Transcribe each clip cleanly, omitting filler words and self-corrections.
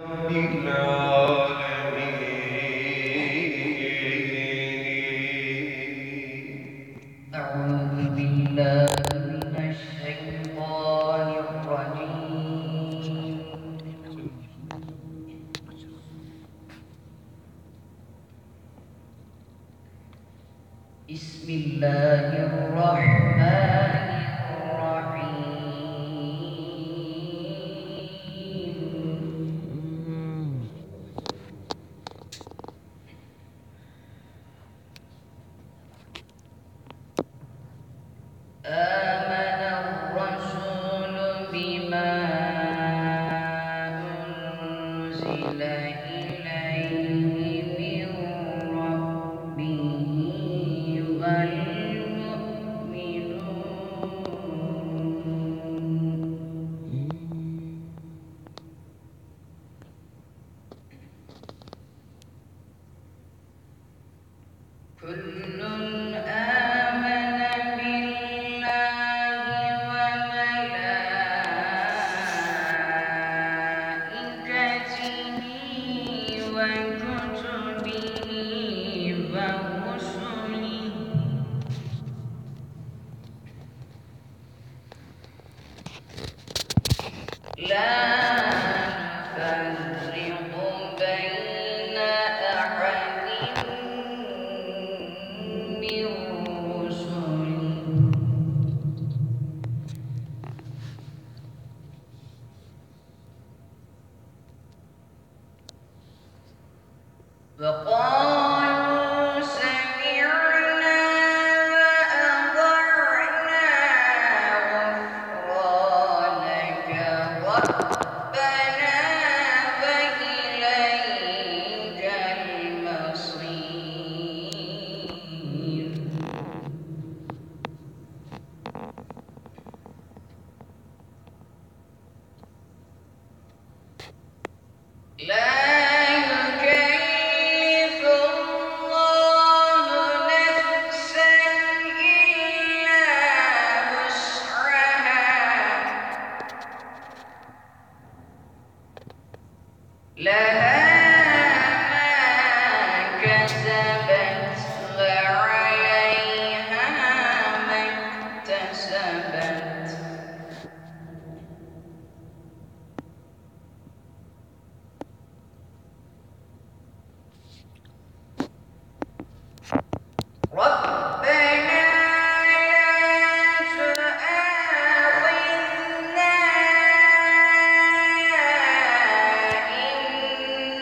أعوذ بالله من الشيطان الرجيم. بسم الله الرحمن الرحيم. آمن الرسول بما أنزل إليه من ربه والمؤمنون كل آمن بالله وملائكته وكتبه ورسله لا نفرق بين أحد من رسله وقالوا سمعنا وأطعنا غفرانك ربنا وإليك المصير. لا يكلف الله نفسا إلا وسعها لها ما كسبت وعليها ما اكتسبت. ربنا لا تؤاخذنا إن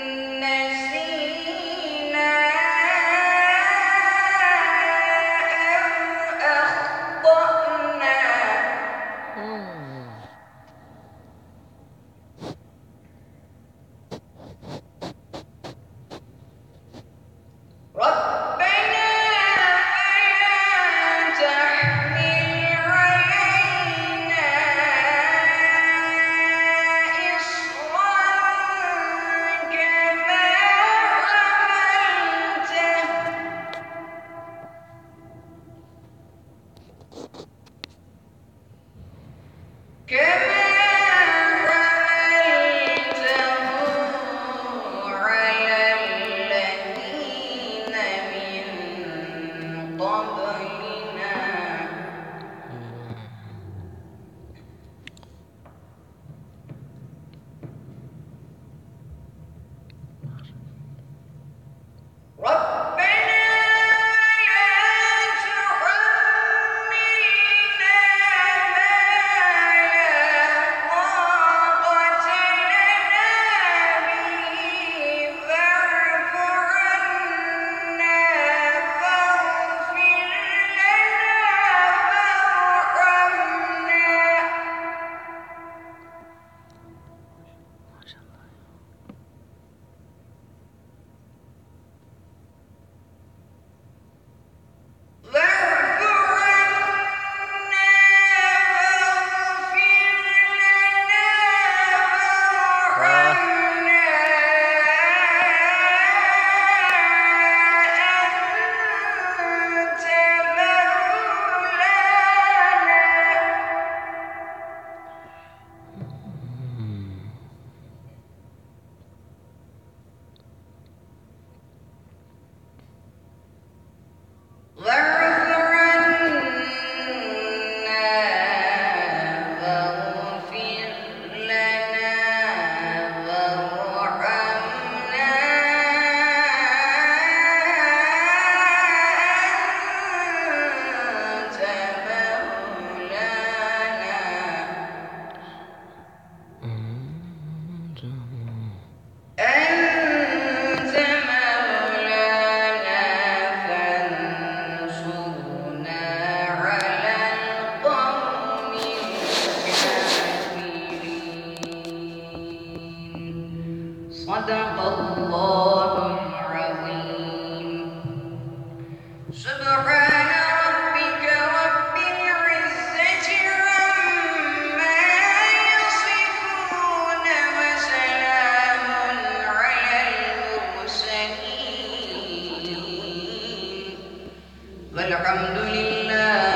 صدق الله العظيم. سبحان ربك رب العزة عما يصفون وسلام على المرسلين والحمد لله